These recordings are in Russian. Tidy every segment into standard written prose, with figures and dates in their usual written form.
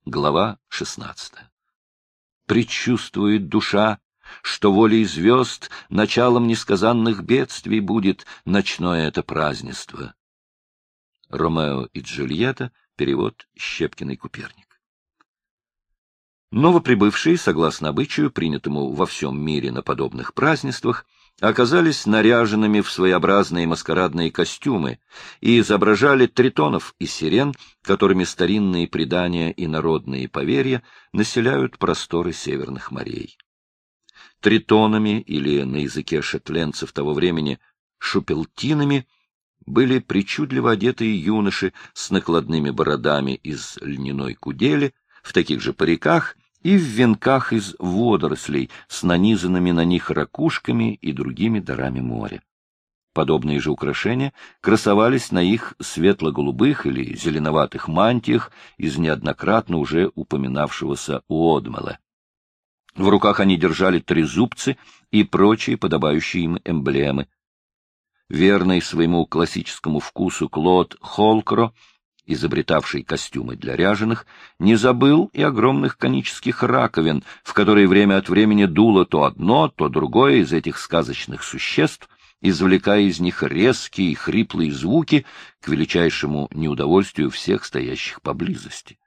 Глава 16. Предчувствует душа, что волей звезд началом несказанных бедствий будет ночное это празднество. Ромео и Джульетта. Перевод Щепкиной-Куперник. Новоприбывшие, согласно обычаю, принятому во всем мире на подобных празднествах, оказались наряженными в своеобразные маскарадные костюмы и изображали тритонов и сирен, которыми старинные предания и народные поверья населяют просторы северных морей. Тритонами, или на языке шотландцев того времени шупелтинами, были причудливо одетые юноши с накладными бородами из льняной кудели, в таких же париках и в венках из водорослей с нанизанными на них ракушками и другими дарами моря. Подобные же украшения красовались на их светло-голубых или зеленоватых мантиях из неоднократно уже упоминавшегося Уодмела. В руках они держали трезубцы и прочие подобающие им эмблемы. Верный своему классическому вкусу Клод Холкро, изобретавший костюмы для ряженых, не забыл и огромных конических раковин, в которые время от времени дуло то одно, то другое из этих сказочных существ, извлекая из них резкие и хриплые звуки к величайшему неудовольствию всех стоящих поблизости.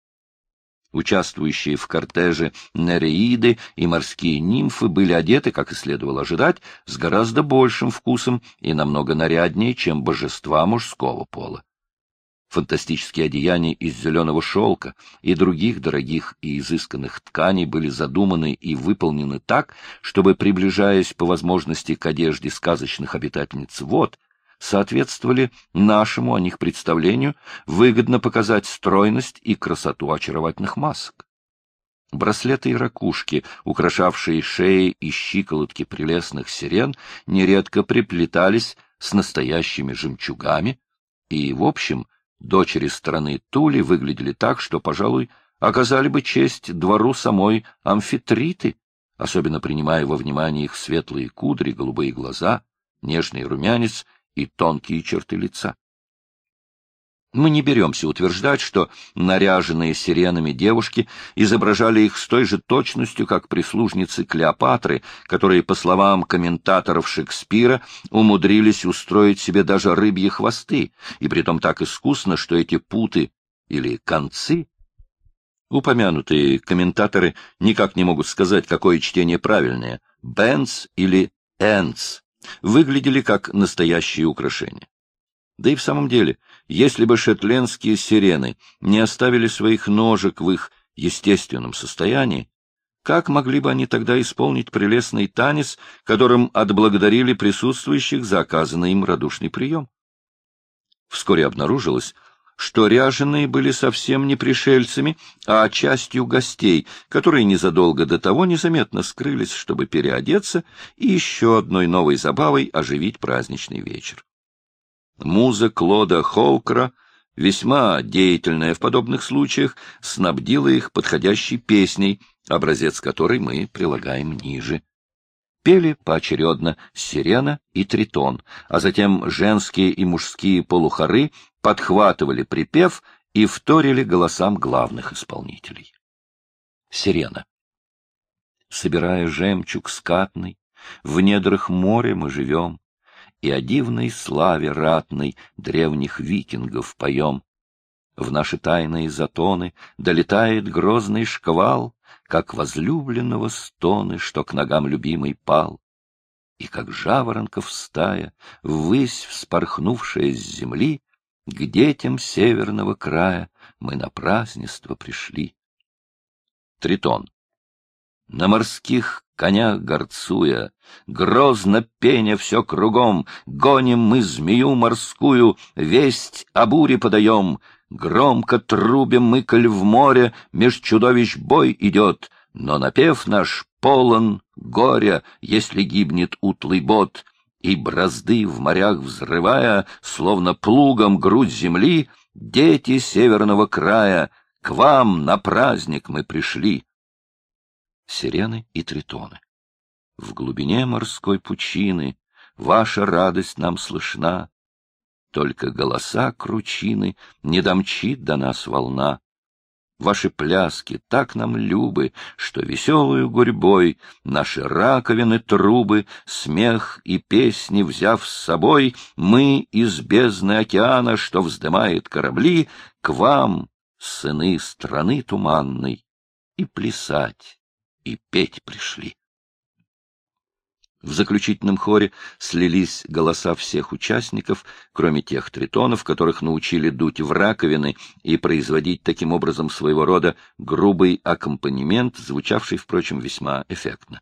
Участвующие в кортеже нереиды и морские нимфы были одеты, как и следовало ожидать, с гораздо большим вкусом и намного наряднее, чем божества мужского пола. Фантастические одеяния из зеленого шелка и других дорогих и изысканных тканей были задуманы и выполнены так, чтобы, приближаясь по возможности к одежде сказочных обитательниц вод, соответствовали нашему о них представлению, выгодно показать стройность и красоту очаровательных масок. Браслеты и ракушки, украшавшие шеи и щиколотки прелестных сирен, нередко приплетались с настоящими жемчугами, и, в общем, дочери страны Тули выглядели так, что, пожалуй, оказали бы честь двору самой Амфитриты, особенно принимая во внимание их светлые кудри, голубые глаза, нежный румянец и тонкие черты лица. Мы не беремся утверждать, что наряженные сиренами девушки изображали их с той же точностью, как прислужницы Клеопатры, которые, по словам комментаторов Шекспира, умудрились устроить себе даже рыбьи хвосты, и притом так искусно, что эти путы или концы, упомянутые комментаторы никак не могут сказать, какое чтение правильное, «бенц» или «энц», выглядели как настоящие украшения. Да и в самом деле, если бы шотландские сирены не оставили своих ножек в их естественном состоянии, как могли бы они тогда исполнить прелестный танец, которым отблагодарили присутствующих за оказанный им радушный прием? Вскоре обнаружилось, что ряженые были совсем не пришельцами, а частью гостей, которые незадолго до того незаметно скрылись, чтобы переодеться и еще одной новой забавой оживить праздничный вечер. Муза Клода Холкра, весьма деятельная в подобных случаях, снабдила их подходящей песней, образец которой мы прилагаем ниже. Пели поочередно сирена и тритон, а затем женские и мужские полухоры подхватывали припев и вторили голосам главных исполнителей. Сирена. Собирая жемчуг скатный, в недрах моря мы живем, и о дивной славе ратной древних викингов поем. В наши тайные затоны долетает грозный шквал, как возлюбленного стоны, что к ногам любимый пал. И как жаворонков стая, ввысь вспорхнувшая с земли, к детям северного края мы на празднество пришли. Тритон. На морских конях горцуя, грозно пеня все кругом, гоним мы змею морскую, весть о буре подаем, громко трубим мы, коль в море меж чудовищ бой идет, но напев наш полон горя, если гибнет утлый бот, и бразды в морях взрывая, словно плугом грудь земли, дети северного края, к вам на праздник мы пришли. Сирены и тритоны. В глубине морской пучины ваша радость нам слышна, только голоса кручины не домчит до нас волна. Ваши пляски так нам любы, что веселую гурьбой наши раковины, трубы, смех и песни взяв с собой, мы из бездны океана, что вздымает корабли, к вам, сыны страны туманной, и плясать, и петь пришли. В заключительном хоре слились голоса всех участников, кроме тех тритонов, которых научили дуть в раковины и производить таким образом своего рода грубый аккомпанемент, звучавший, впрочем, весьма эффектно.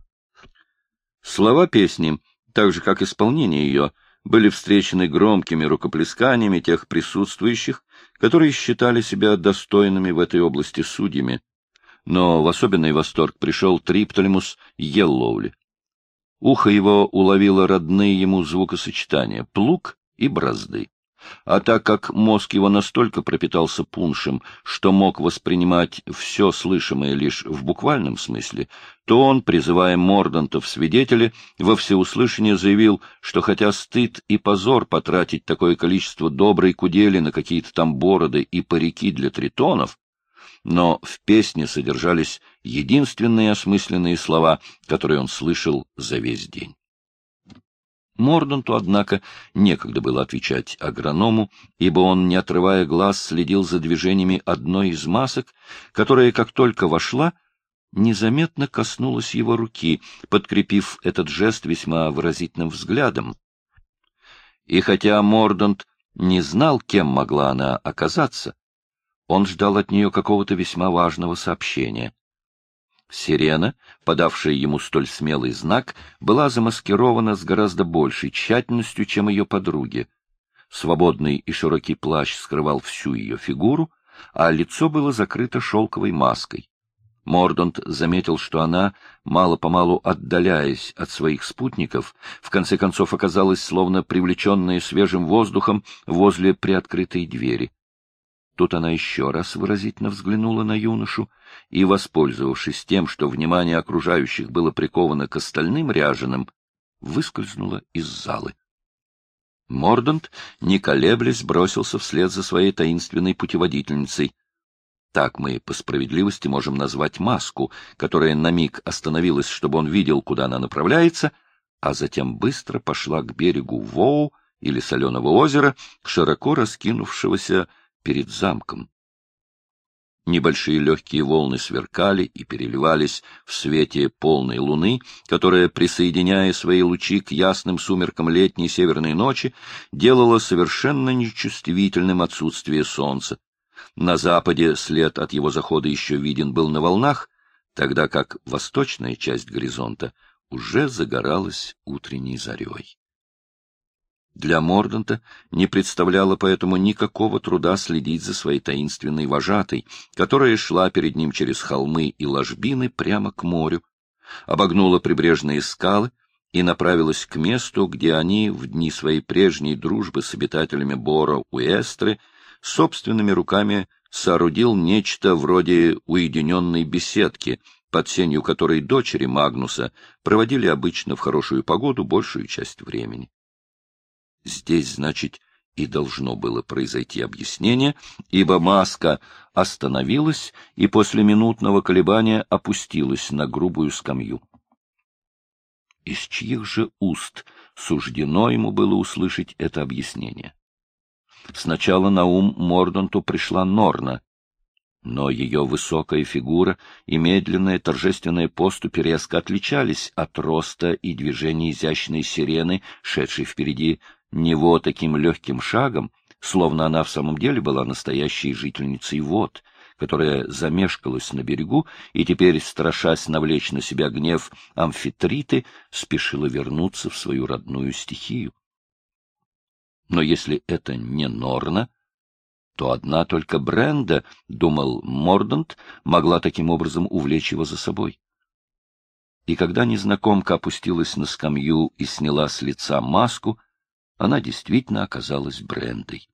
Слова песни, так же как исполнение ее, были встречены громкими рукоплесканиями тех присутствующих, которые считали себя достойными в этой области судьями. Но в особенный восторг пришел Триптолемус Йеллоули. Ухо его уловило родные ему звукосочетания — плуг и бразды. А так как мозг его настолько пропитался пуншем, что мог воспринимать все слышимое лишь в буквальном смысле, то он, призывая Морданта в свидетели, во всеуслышание заявил, что хотя стыд и позор потратить такое количество доброй кудели на какие-то там бороды и парики для тритонов, но в песне содержались единственные осмысленные слова, которые он слышал за весь день. Морданту, однако, некогда было отвечать агроному, ибо он, не отрывая глаз, следил за движениями одной из масок, которая, как только вошла, незаметно коснулась его руки, подкрепив этот жест весьма выразительным взглядом. И хотя Мордант не знал, кем могла она оказаться, он ждал от нее какого-то весьма важного сообщения. Сирена, подавшая ему столь смелый знак, была замаскирована с гораздо большей тщательностью, чем ее подруги. Свободный и широкий плащ скрывал всю ее фигуру, а лицо было закрыто шелковой маской. Мордант заметил, что она, мало-помалу отдаляясь от своих спутников, в конце концов оказалась словно привлеченная свежим воздухом возле приоткрытой двери. Тут она еще раз выразительно взглянула на юношу и, воспользовавшись тем, что внимание окружающих было приковано к остальным ряженым, выскользнула из залы. Мордант, не колеблясь, бросился вслед за своей таинственной путеводительницей. Так мы, по справедливости, можем назвать маску, которая на миг остановилась, чтобы он видел, куда она направляется, а затем быстро пошла к берегу Воу или Соленого озера, широко раскинувшегося перед замком. Небольшие легкие волны сверкали и переливались в свете полной луны, которая, присоединяя свои лучи к ясным сумеркам летней северной ночи, делала совершенно нечувствительным отсутствие солнца. На западе след от его захода еще виден был на волнах, тогда как восточная часть горизонта уже загоралась утренней зарей. Для Морданта не представляло поэтому никакого труда следить за своей таинственной вожатой, которая шла перед ним через холмы и ложбины прямо к морю, обогнула прибрежные скалы и направилась к месту, где они в дни своей прежней дружбы с обитателями Боро-Уэстры собственными руками соорудил нечто вроде уединенной беседки, под сенью которой дочери Магнуса проводили обычно в хорошую погоду большую часть времени. Здесь, значит, и должно было произойти объяснение, ибо маска остановилась и после минутного колебания опустилась на грубую скамью. Из чьих же уст суждено ему было услышать это объяснение? Сначала на ум Морданту пришла Норна, но ее высокая фигура и медленная торжественная поступь резко отличались от роста и движений изящной сирены, шедшей впереди него таким легким шагом, словно она в самом деле была настоящей жительницей вод, которая замешкалась на берегу и теперь, страшась навлечь на себя гнев Амфитриты, спешила вернуться в свою родную стихию. Но если это не Норна, то одна только Бренда, думал Мордант, могла таким образом увлечь его за собой. И когда незнакомка опустилась на скамью и сняла с лица маску, она действительно оказалась Брендой.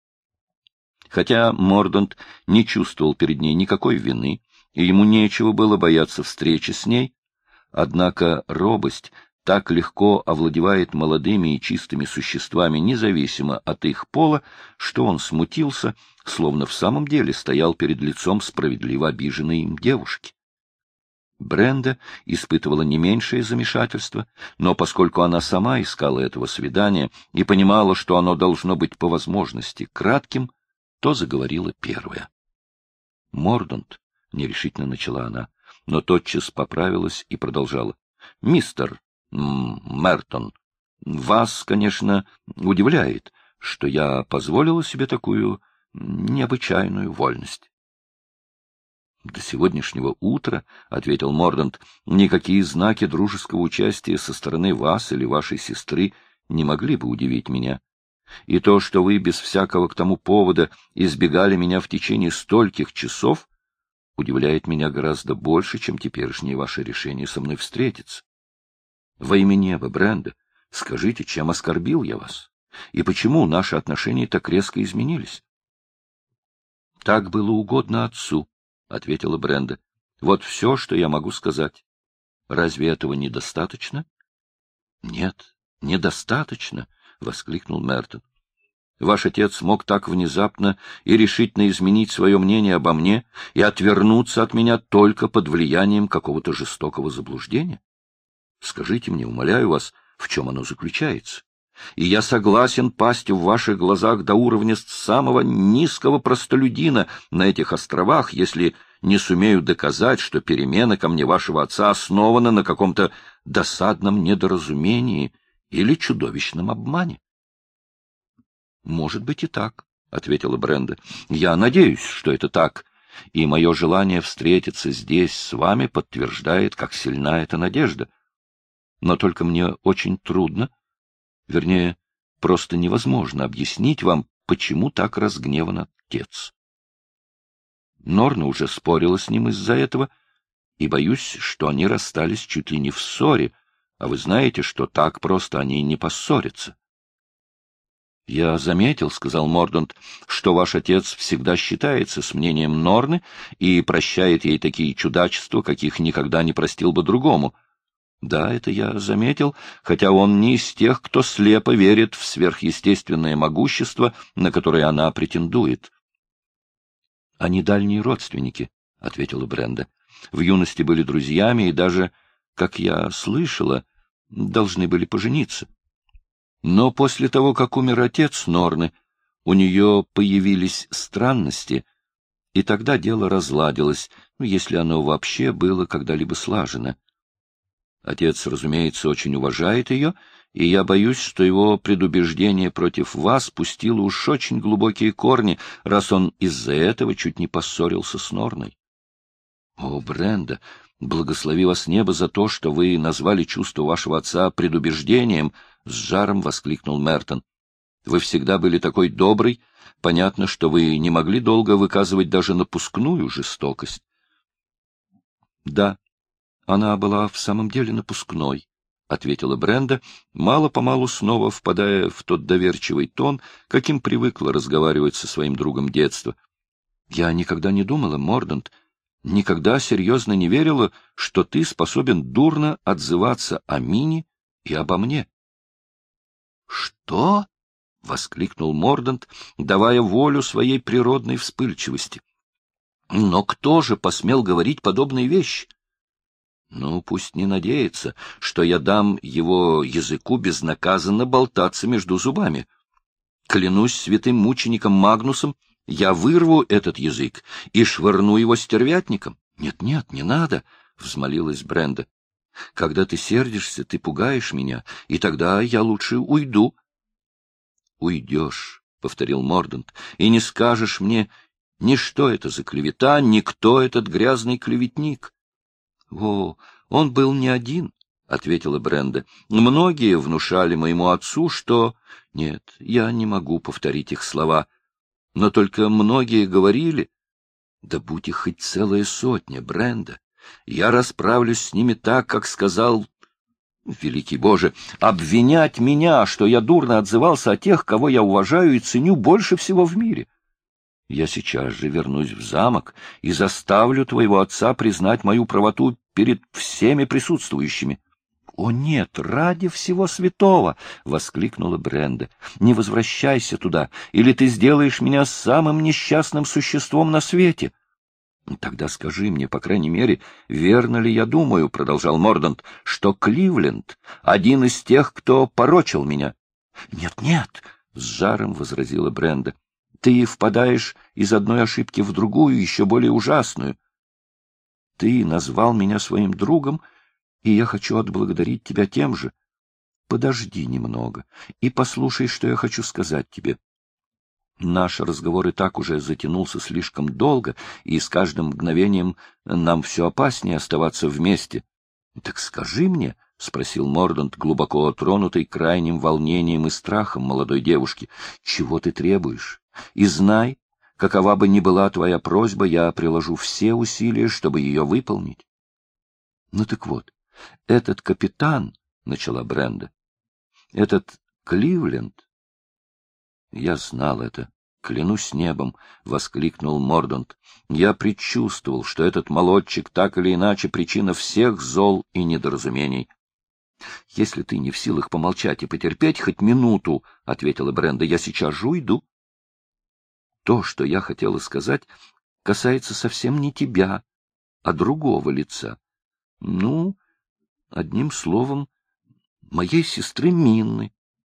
Хотя Мордант не чувствовал перед ней никакой вины, и ему нечего было бояться встречи с ней, однако робость, так легко овладевает молодыми и чистыми существами, независимо от их пола, что он смутился, словно в самом деле стоял перед лицом справедливо обиженной им девушки. Бренда испытывала не меньшее замешательство, но поскольку она сама искала этого свидания и понимала, что оно должно быть по возможности кратким, то заговорила первая. — Мордаунд, — нерешительно начала она, но тотчас поправилась и продолжала. — Мистер Мертон, вас, конечно, удивляет, что я позволила себе такую необычайную вольность. — До сегодняшнего утра, — ответил Мордаунд, — никакие знаки дружеского участия со стороны вас или вашей сестры не могли бы удивить меня. И то, что вы без всякого к тому повода избегали меня в течение стольких часов, удивляет меня гораздо больше, чем теперешнее ваше решение со мной встретиться. Во имя неба, Бренда, скажите, чем оскорбил я вас? И почему наши отношения так резко изменились? — Так было угодно отцу, — ответила Бренда. — Вот все, что я могу сказать. Разве этого недостаточно? — Нет, недостаточно, — воскликнул Мертон. — Ваш отец мог так внезапно и решительно изменить свое мнение обо мне и отвернуться от меня только под влиянием какого-то жестокого заблуждения? Скажите мне, умоляю вас, в чем оно заключается? И я согласен пасть в ваших глазах до уровня самого низкого простолюдина на этих островах, если не сумею доказать, что перемена ко мне вашего отца основана на каком-то досадном недоразумении или чудовищном обмане. — Может быть и так, — ответила Бренда. — Я надеюсь, что это так, и мое желание встретиться здесь с вами подтверждает, как сильна эта надежда. Но только мне очень трудно, вернее, просто невозможно объяснить вам, почему так разгневан отец. Норна уже спорила с ним из-за этого, и боюсь, что они расстались чуть ли не в ссоре, а вы знаете, что так просто они не поссорятся. — Я заметил, — сказал Мордаунд, — что ваш отец всегда считается с мнением Норны и прощает ей такие чудачества, каких никогда не простил бы другому. Да, это я заметил, хотя он не из тех, кто слепо верит в сверхъестественное могущество, на которое она претендует. — Они дальние родственники, — ответила Бренда. — В юности были друзьями и даже, как я слышала, должны были пожениться. Но после того, как умер отец Норны, у нее появились странности, и тогда дело разладилось, если оно вообще было когда-либо слажено. Отец, разумеется, очень уважает ее, и я боюсь, что его предубеждение против вас пустило уж очень глубокие корни, раз он из-за этого чуть не поссорился с Норной. — О, Бренда, благослови вас небо за то, что вы назвали чувство вашего отца предубеждением, — с жаром воскликнул Мертон. — Вы всегда были такой добрый, понятно, что вы не могли долго выказывать даже напускную жестокость. — Да. Она была в самом деле напускной, — ответила Бренда, мало-помалу снова впадая в тот доверчивый тон, каким привыкла разговаривать со своим другом детства. — Я никогда не думала, Мордаунд, никогда серьезно не верила, что ты способен дурно отзываться о Мине и обо мне. — Что? — воскликнул Мордаунд, давая волю своей природной вспыльчивости. — Но кто же посмел говорить подобные вещи? Ну, пусть не надеется, что я дам его языку безнаказанно болтаться между зубами. Клянусь святым мучеником Магнусом, я вырву этот язык и швырну его стервятником. Нет, не надо, — взмолилась Бренда. Когда ты сердишься, ты пугаешь меня, и тогда я лучше уйду. — Уйдешь, — повторил Мордаунд, — и не скажешь мне, ни что это за клевета, ни кто этот грязный клеветник. — О, он был не один, — ответила Бренда. — Многие внушали моему отцу, что... Нет, я не могу повторить их слова. Но только многие говорили... Да будь их хоть целая сотня, Бренда. Я расправлюсь с ними так, как сказал... Великий Боже, обвинять меня, что я дурно отзывался о тех, кого я уважаю и ценю больше всего в мире. Я сейчас же вернусь в замок и заставлю твоего отца признать мою правоту перед всеми присутствующими. «О нет, ради всего святого!» — воскликнула Бренда. «Не возвращайся туда, или ты сделаешь меня самым несчастным существом на свете!» «Тогда скажи мне, по крайней мере, верно ли я думаю, — продолжал Мордант, — что Кливленд — один из тех, кто порочил меня?» «Нет, нет!» — с жаром возразила Бренда. «Ты впадаешь из одной ошибки в другую, еще более ужасную. Ты назвал меня своим другом, и я хочу отблагодарить тебя тем же. Подожди немного и послушай, что я хочу сказать тебе. Наш разговор и так уже затянулся слишком долго, и с каждым мгновением нам все опаснее оставаться вместе. — Так скажи мне, — спросил Мордант, глубоко тронутый крайним волнением и страхом молодой девушки, — чего ты требуешь? И знай, какова бы ни была твоя просьба, я приложу все усилия, чтобы ее выполнить. — Ну так вот, этот капитан, — начала Бренда, — этот Кливленд... — Я знал это, клянусь небом, — воскликнул Мордант. — Я предчувствовал, что этот молодчик так или иначе причина всех зол и недоразумений. — Если ты не в силах помолчать и потерпеть хоть минуту, — ответила Бренда, — я сейчас же уйду. То, что я хотела сказать, касается совсем не тебя, а другого лица. Ну, одним словом, моей сестры Минны.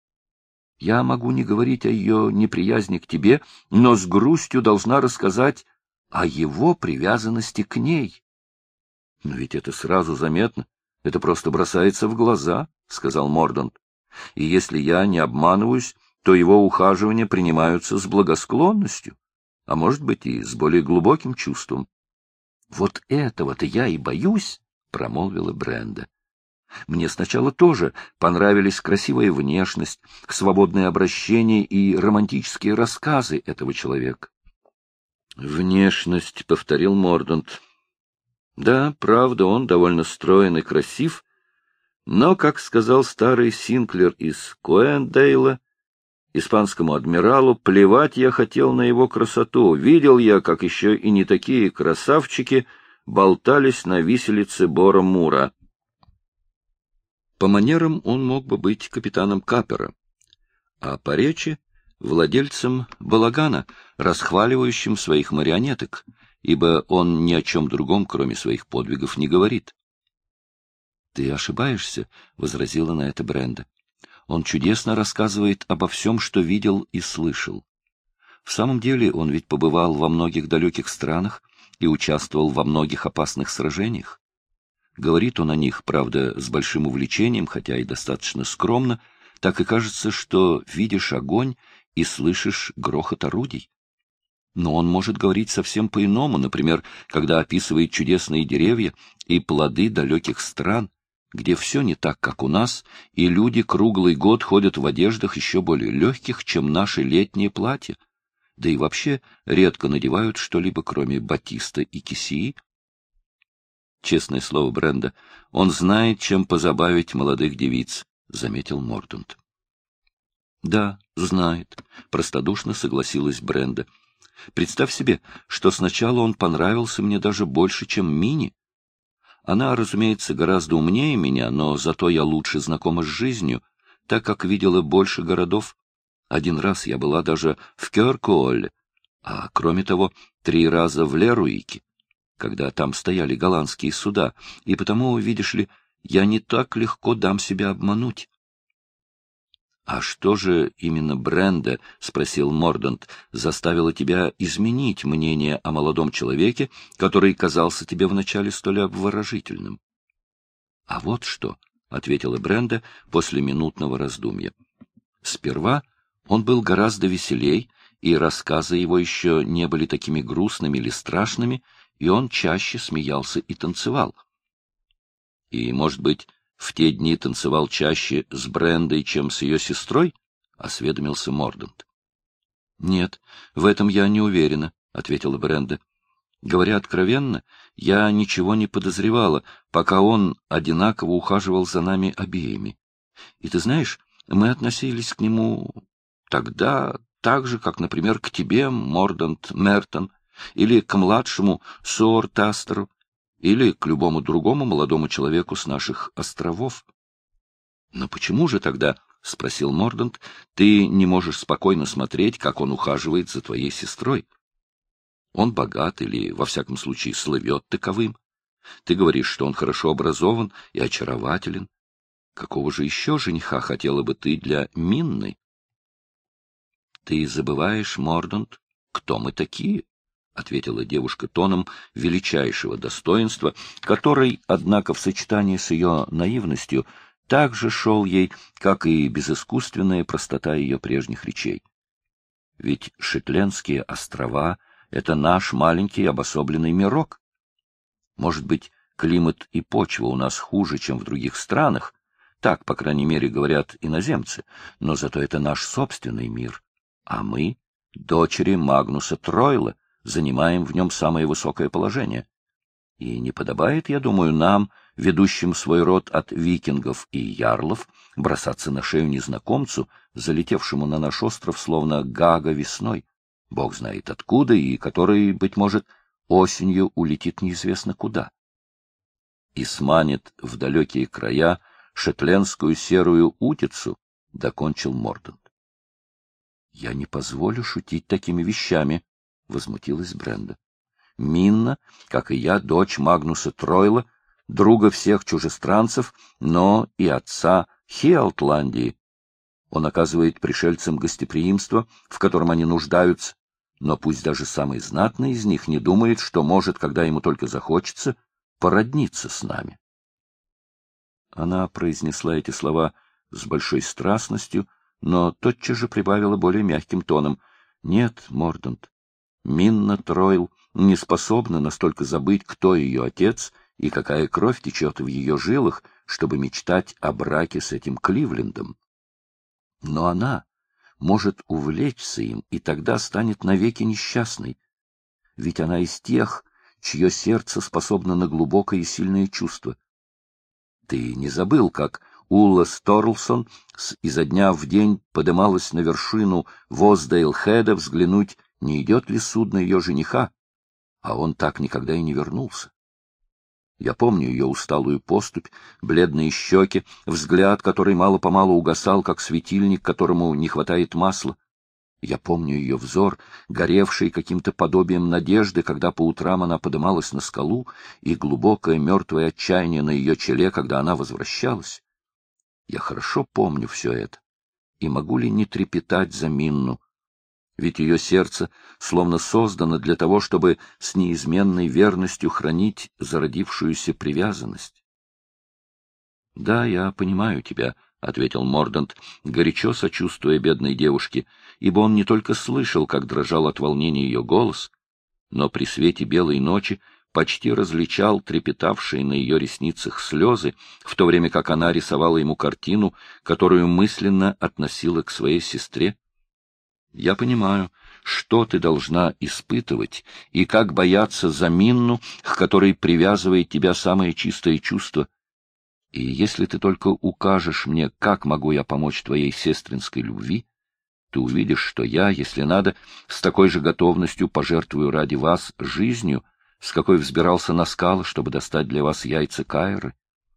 Я могу не говорить о ее неприязни к тебе, но с грустью должна рассказать о его привязанности к ней. — Но ведь это сразу заметно, это просто бросается в глаза, — сказал Мордант. — И если я не обманываюсь, то его ухаживания принимаются с благосклонностью, а может быть и с более глубоким чувством. — Вот этого-то я и боюсь, — промолвила Бренда. Мне сначала тоже понравились красивая внешность, свободное обращение и романтические рассказы этого человека. — Внешность, — повторил Мордант. — Да, правда, он довольно строен и красив, но, как сказал старый Синклер из Коэндейла, испанскому адмиралу, плевать я хотел на его красоту. Видел я, как еще и не такие красавчики болтались на виселице Бора-Мура. По манерам он мог бы быть капитаном капера, а по речи — владельцем балагана, расхваливающим своих марионеток, ибо он ни о чем другом, кроме своих подвигов, не говорит. — Ты ошибаешься, — возразила на это Бренда. — Он чудесно рассказывает обо всем, что видел и слышал. В самом деле он ведь побывал во многих далеких странах и участвовал во многих опасных сражениях. Говорит он о них, правда, с большим увлечением, хотя и достаточно скромно, так и кажется, что видишь огонь и слышишь грохот орудий. Но он может говорить совсем по-иному, например, когда описывает чудесные деревья и плоды далеких стран, где все не так, как у нас, и люди круглый год ходят в одеждах еще более легких, чем наши летние платья, да и вообще редко надевают что-либо, кроме батиста и кисеи. Честное слово, Бренда, он знает, чем позабавить молодых девиц, — заметил Мордант. — Да, знает, — простодушно согласилась Бренда. — Представь себе, что сначала он понравился мне даже больше, чем Минни. Она, разумеется, гораздо умнее меня, но зато я лучше знакома с жизнью, так как видела больше городов. Один раз я была даже в Кёркуолле, а, кроме того, 3 раза в Леруике, когда там стояли голландские суда, и потому, видишь ли, я не так легко дам себя обмануть. — А что же именно, Бренда, — спросил Мордант, — заставило тебя изменить мнение о молодом человеке, который казался тебе вначале столь обворожительным? — А вот что, — ответила Бренда после минутного раздумья. Сперва он был гораздо веселей, и рассказы его еще не были такими грустными или страшными, и он чаще смеялся и танцевал. И, может быть, в те дни танцевал чаще с Брендой, чем с ее сестрой? — осведомился Мордант. — Нет, в этом я не уверена, — ответила Бренда. — Говоря откровенно, я ничего не подозревала, пока он одинаково ухаживал за нами обеими. И ты знаешь, мы относились к нему тогда так же, как, например, к тебе, Мордант Мертон, или к младшему Суортастеру, или к любому другому молодому человеку с наших островов. — Но почему же тогда, — спросил Мордант, — ты не можешь спокойно смотреть, как он ухаживает за твоей сестрой? Он богат или, во всяком случае, слывет таковым. Ты говоришь, что он хорошо образован и очарователен. Какого же еще жениха хотела бы ты для Минны? — Ты забываешь, Мордант, кто мы такие? — ответила девушка тоном величайшего достоинства, который, однако, в сочетании с ее наивностью, так же шел ей, как и безыскусственная простота ее прежних речей. Ведь Шетлендские острова — это наш маленький обособленный мирок. Может быть, климат и почва у нас хуже, чем в других странах, так, по крайней мере, говорят иноземцы, но зато это наш собственный мир, а мы, дочери Магнуса Тройла, занимаем в нем самое высокое положение. И не подобает, я думаю, нам, ведущим свой род от викингов и ярлов, бросаться на шею незнакомцу, залетевшему на наш остров, словно Гага весной, бог знает откуда, и который, быть может, осенью улетит неизвестно куда. И сманит в далекие края шетлендскую серую утицу, — докончил Мордант. — Я не позволю шутить такими вещами, — возмутилась Бренда. — Минна, как и я, дочь Магнуса Тройла, друга всех чужестранцев, но и отца Хиалтландии. Он оказывает пришельцам гостеприимство, в котором они нуждаются, но пусть даже самый знатный из них не думает, что может, когда ему только захочется, породниться с нами. Она произнесла эти слова с большой страстностью, но тотчас же прибавила более мягким тоном. — Нет, Мордант, Минна Тройл не способна настолько забыть, кто ее отец и какая кровь течет в ее жилах, чтобы мечтать о браке с этим Кливлендом. Но она может увлечься им, и тогда станет навеки несчастной. Ведь она из тех, чье сердце способно на глубокое и сильное чувство. Ты не забыл, как Улла Сторлсон изо дня в день подымалась на вершину Воздейл-Хеда взглянуть, не идет ли судно ее жениха, а он так никогда и не вернулся. Я помню ее усталую поступь, бледные щеки, взгляд, который мало-помалу угасал, как светильник, которому не хватает масла. Я помню ее взор, горевший каким-то подобием надежды, когда по утрам она подымалась на скалу, и глубокое мертвое отчаяние на ее челе, когда она возвращалась. Я хорошо помню все это, и могу ли не трепетать за Минну? Ведь ее сердце словно создано для того, чтобы с неизменной верностью хранить зародившуюся привязанность. — Да, я понимаю тебя, — ответил Мордант, горячо сочувствуя бедной девушке, ибо он не только слышал, как дрожал от волнения ее голос, но при свете белой ночи почти различал трепетавшие на ее ресницах слезы, в то время как она рисовала ему картину, которую мысленно относила к своей сестре. Я понимаю, что ты должна испытывать и как бояться за Минну, к которой привязывает тебя самое чистое чувство. И если ты только укажешь мне, как могу я помочь твоей сестринской любви, ты увидишь, что я, если надо, с такой же готовностью пожертвую ради вас жизнью, с какой взбирался на скалы, чтобы достать для вас яйца Каиры.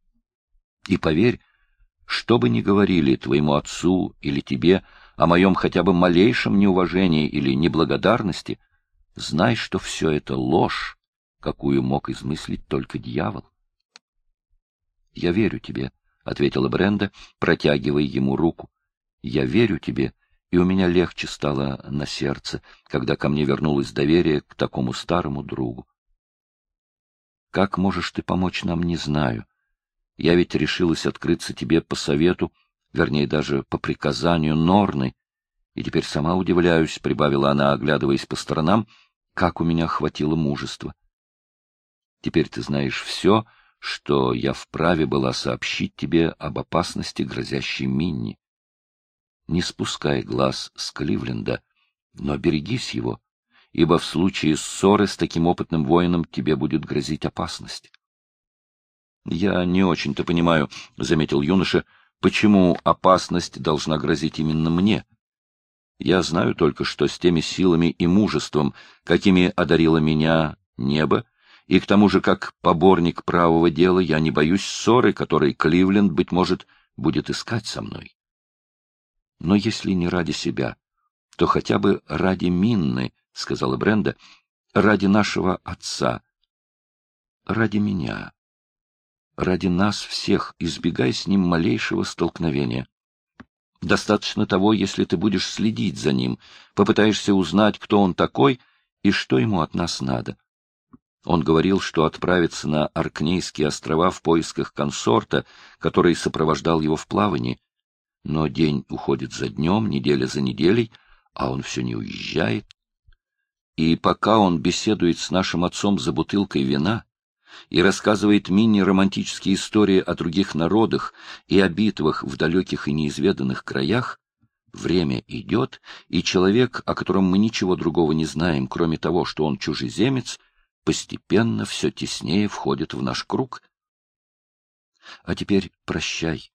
И поверь, что бы ни говорили твоему отцу или тебе о моем хотя бы малейшем неуважении или неблагодарности, знай, что все это ложь, какую мог измыслить только дьявол. — Я верю тебе, — ответила Бренда, протягивая ему руку. — Я верю тебе, и у меня легче стало на сердце, когда ко мне вернулось доверие к такому старому другу. Как можешь ты помочь нам, не знаю. Я ведь решилась открыться тебе по совету, вернее, даже по приказанию Норны, и теперь сама удивляюсь, — прибавила она, оглядываясь по сторонам, — как у меня хватило мужества. Теперь ты знаешь все, что я вправе была сообщить тебе об опасности, грозящей Минни. Не спускай глаз с Кливленда, но берегись его, ибо в случае ссоры с таким опытным воином тебе будет грозить опасность. — Я не очень-то понимаю, — заметил юноша, — почему опасность должна грозить именно мне. Я знаю только, что с теми силами и мужеством, какими одарило меня небо, и к тому же как поборник правого дела я не боюсь ссоры, которой Кливленд, быть может, будет искать со мной. Но если не ради себя, то хотя бы ради Минны, — сказала Бренда, — ради нашего отца, ради меня, ради нас всех, избегай с ним малейшего столкновения. Достаточно того, если ты будешь следить за ним, попытаешься узнать, кто он такой и что ему от нас надо. Он говорил, что отправится на Оркнейские острова в поисках консорта, который сопровождал его в плавании. Но день уходит за днем, неделя за неделей, а он все не уезжает. И пока он беседует с нашим отцом за бутылкой вина и рассказывает Минне романтические истории о других народах и о битвах в далеких и неизведанных краях, время идет, и человек, о котором мы ничего другого не знаем, кроме того, что он чужеземец, постепенно все теснее входит в наш круг. А теперь прощай.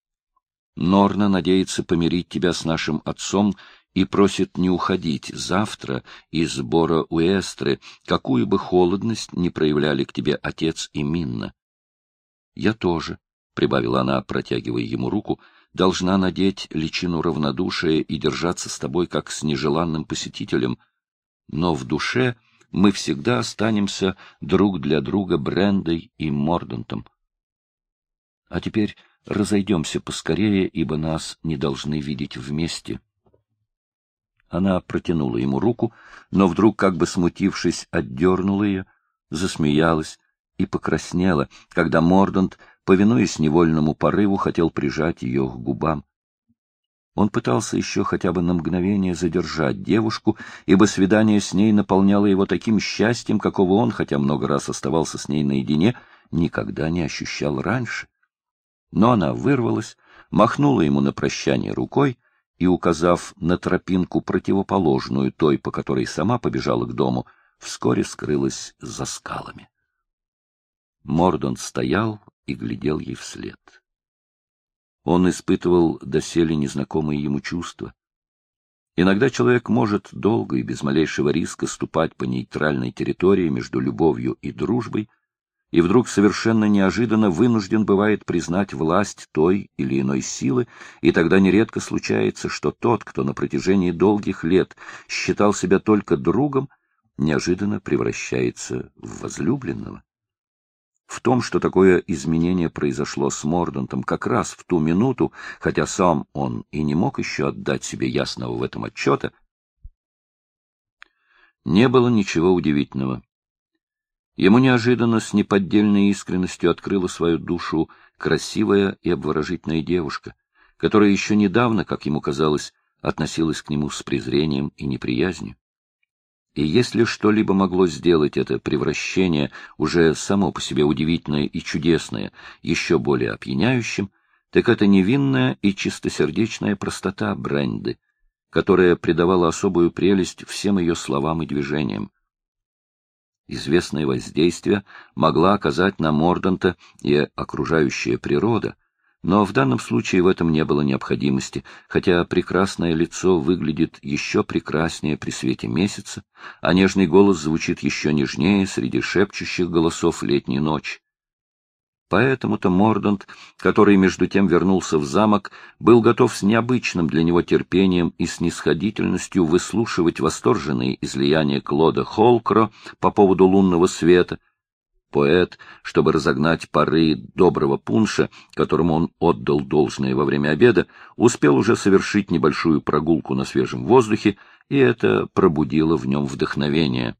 Норна надеется помирить тебя с нашим отцом и просит не уходить завтра из Бора-Уэстры, какую бы холодность ни проявляли к тебе отец и Минна. Я тоже, — прибавила она, протягивая ему руку, — должна надеть личину равнодушия и держаться с тобой как с нежеланным посетителем, но в душе мы всегда останемся друг для друга Брендой и Мордантом. А теперь разойдемся поскорее, ибо нас не должны видеть вместе. Она протянула ему руку, но вдруг, как бы смутившись, отдернула ее, засмеялась и покраснела, когда Мордант, повинуясь невольному порыву, хотел прижать ее к губам. Он пытался еще хотя бы на мгновение задержать девушку, ибо свидание с ней наполняло его таким счастьем, какого он, хотя много раз оставался с ней наедине, никогда не ощущал раньше. Но она вырвалась, махнула ему на прощание рукой и, указав на тропинку, противоположную той, по которой сама побежала к дому, вскоре скрылась за скалами. Мордант стоял и глядел ей вслед. Он испытывал доселе незнакомые ему чувства. Иногда человек может долго и без малейшего риска ступать по нейтральной территории между любовью и дружбой, и вдруг совершенно неожиданно вынужден бывает признать власть той или иной силы, и тогда нередко случается, что тот, кто на протяжении долгих лет считал себя только другом, неожиданно превращается в возлюбленного. В том, что такое изменение произошло с Мордантом как раз в ту минуту, хотя сам он и не мог еще отдать себе ясного в этом отчета, не было ничего удивительного. Ему неожиданно с неподдельной искренностью открыла свою душу красивая и обворожительная девушка, которая еще недавно, как ему казалось, относилась к нему с презрением и неприязнью. И если что-либо могло сделать это превращение, уже само по себе удивительное и чудесное, еще более опьяняющим, так это невинная и чистосердечная простота Бренды, которая придавала особую прелесть всем ее словам и движениям. Известное воздействие могла оказать на Морданта и окружающая природа, но в данном случае в этом не было необходимости, хотя прекрасное лицо выглядит еще прекраснее при свете месяца, а нежный голос звучит еще нежнее среди шепчущих голосов летней ночи. Поэтому-то Мордант, который между тем вернулся в замок, был готов с необычным для него терпением и снисходительностью выслушивать восторженные излияния Клода Холкро по поводу лунного света. Поэт, чтобы разогнать пары доброго пунша, которому он отдал должное во время обеда, успел уже совершить небольшую прогулку на свежем воздухе, и это пробудило в нем вдохновение.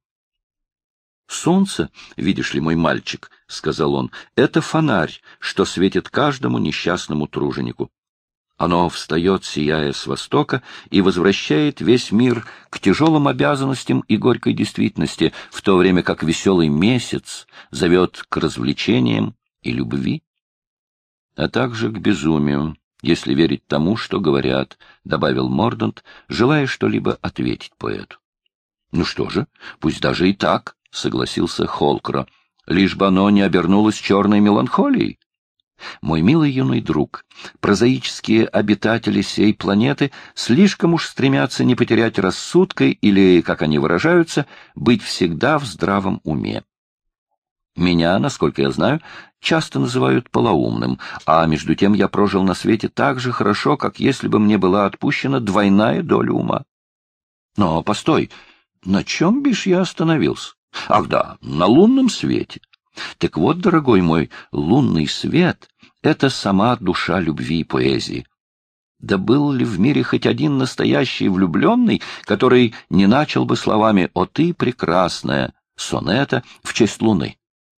«Солнце, видишь ли, мой мальчик, — сказал он, — это фонарь, что светит каждому несчастному труженику. Оно встает, сияя с востока, и возвращает весь мир к тяжелым обязанностям и горькой действительности, в то время как веселый месяц зовет к развлечениям и любви, а также к безумию, если верить тому, что говорят, — добавил Мордант, желая что-либо ответить поэту. — Ну что же, пусть даже и так, — согласился Холкро, — лишь бы оно не обернулось черной меланхолией. Мой милый юный друг, прозаические обитатели сей планеты слишком уж стремятся не потерять рассудка или, как они выражаются, быть всегда в здравом уме. Меня, насколько я знаю, часто называют полоумным, а между тем я прожил на свете так же хорошо, как если бы мне была отпущена двойная доля ума. Но, постой, на чем, бишь, я остановился? Ах да, на лунном свете. Так вот, дорогой мой, лунный свет — это сама душа любви и поэзии. Да был ли в мире хоть один настоящий влюбленный, который не начал бы словами «О ты прекрасная» сонета в честь луны?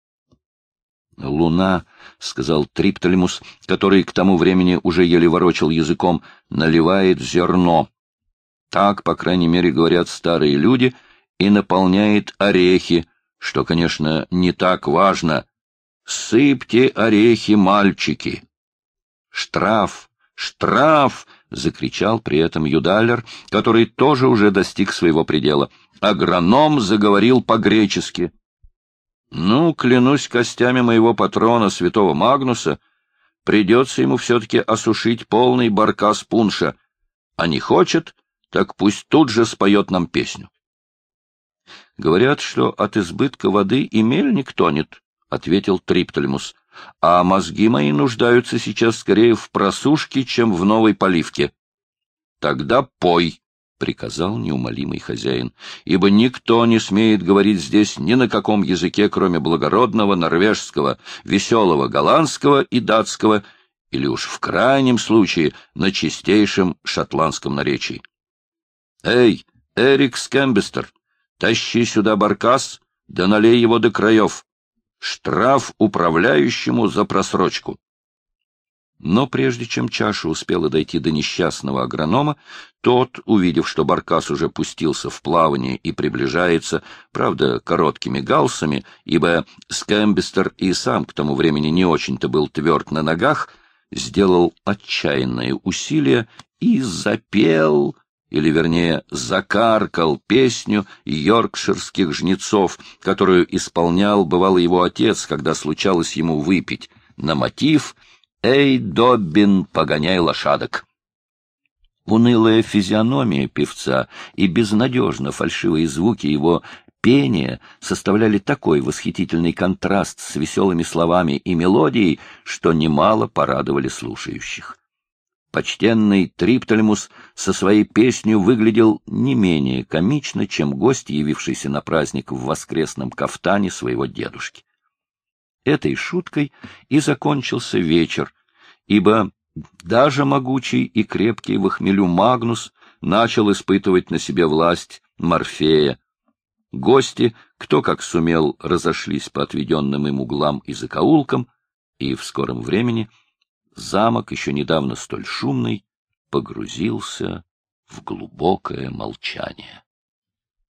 «Луна», — сказал Триптолемус, который к тому времени уже еле ворочал языком, — «наливает зерно. Так, по крайней мере, говорят старые люди, и наполняет орехи, что, конечно, не так важно. Сыпьте орехи, мальчики!» «Штраф! Штраф!» — закричал при этом Юдалер, который тоже уже достиг своего предела. Агроном заговорил по-гречески. «Ну, клянусь костями моего патрона, святого Магнуса, придется ему все-таки осушить полный баркас пунша, а не хочет, так пусть тут же споет нам песню». «Говорят, что от избытка воды и мельник тонет», — ответил Триптолемус, — «а мозги мои нуждаются сейчас скорее в просушке, чем в новой поливке». «Тогда пой», — приказал неумолимый хозяин, — «ибо никто не смеет говорить здесь ни на каком языке, кроме благородного норвежского, веселого голландского и датского, или уж в крайнем случае на чистейшем шотландском наречии. Эй, Эрик Скэмбестер, тащи сюда баркас, да налей его до краев. Штраф управляющему за просрочку». Но прежде чем чаша успела дойти до несчастного агронома, тот, увидев, что баркас уже пустился в плавание и приближается, правда, короткими галсами, ибо Скэмбестер и сам к тому времени не очень-то был тверд на ногах, сделал отчаянное усилие и запел, или, вернее, закаркал песню йоркширских жнецов, которую исполнял, бывало, его отец, когда случалось ему выпить, на мотив «Эй, Доббин, погоняй лошадок». Унылая физиономия певца и безнадежно фальшивые звуки его пения составляли такой восхитительный контраст с веселыми словами и мелодией, что немало порадовали слушающих. Почтенный Триптолемус со своей песней выглядел не менее комично, чем гость, явившийся на праздник в воскресном кафтане своего дедушки. Этой шуткой и закончился вечер, ибо даже могучий и крепкий в хмелю Магнус начал испытывать на себе власть Морфея. Гости, кто как сумел, разошлись по отведенным им углам и закоулкам, и в скором времени замок, еще недавно столь шумный, погрузился в глубокое молчание.